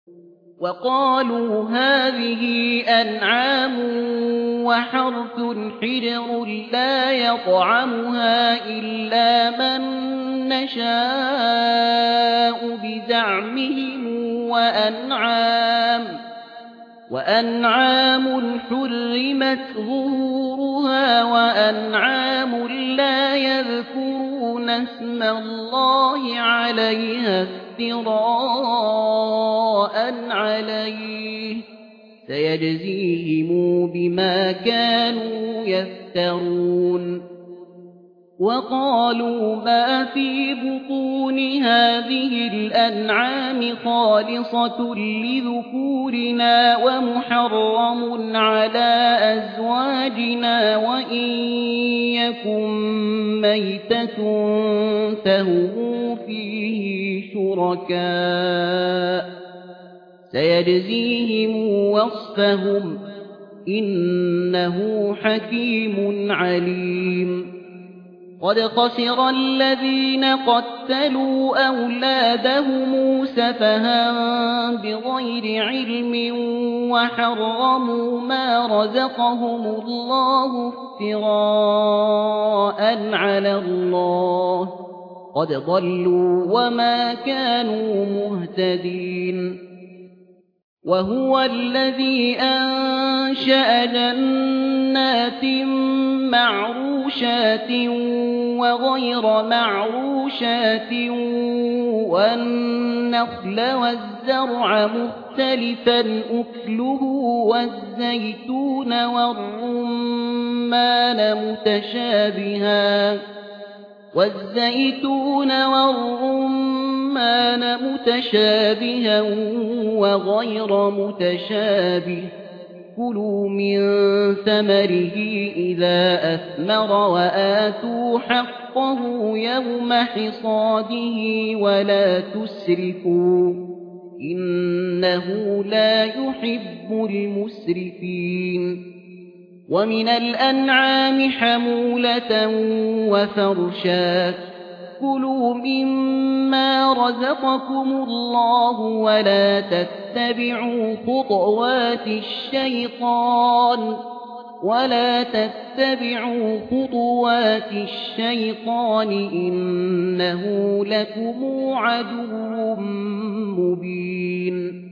وقالوا هذه أنعام وحرث حجر لا يطعمها إلا من نشاء بزعمهم وأنعام حرمت ظهورها وأنعام لا يذكرون اسم الله عليها افتراء عليه سيجزيهم بما كانوا يفترون. وقالوا ما في بطون هذه الأنعام خالصة لذكورنا ومحرم على أزواجنا وإن يكن ميتة فهم فيه شركاء سيجزيهم وصفهم إنه حكيم عليم. قد خسر الذين قتلوا أولادهم سفها بغير علم وحرموا ما رزقهم الله افتراء على الله قد ضلوا وما كانوا مهتدين. وهو الذي أنشأ جنات معروشات وغير معروشات والنخل والزرع مختلفا أكله والزيتون والرمان متشابها وغير متشابه كلوا من ثمره إذا أثمر وآتوا حقه يوم حصاده ولا تسرفوا إنه لا يحب المسرفين. ومن الأنعام حمولة وفرشا كلوا مما رزقكم الله ولا تتبعوا خطوات الشيطان إنه لكم عدو مبين.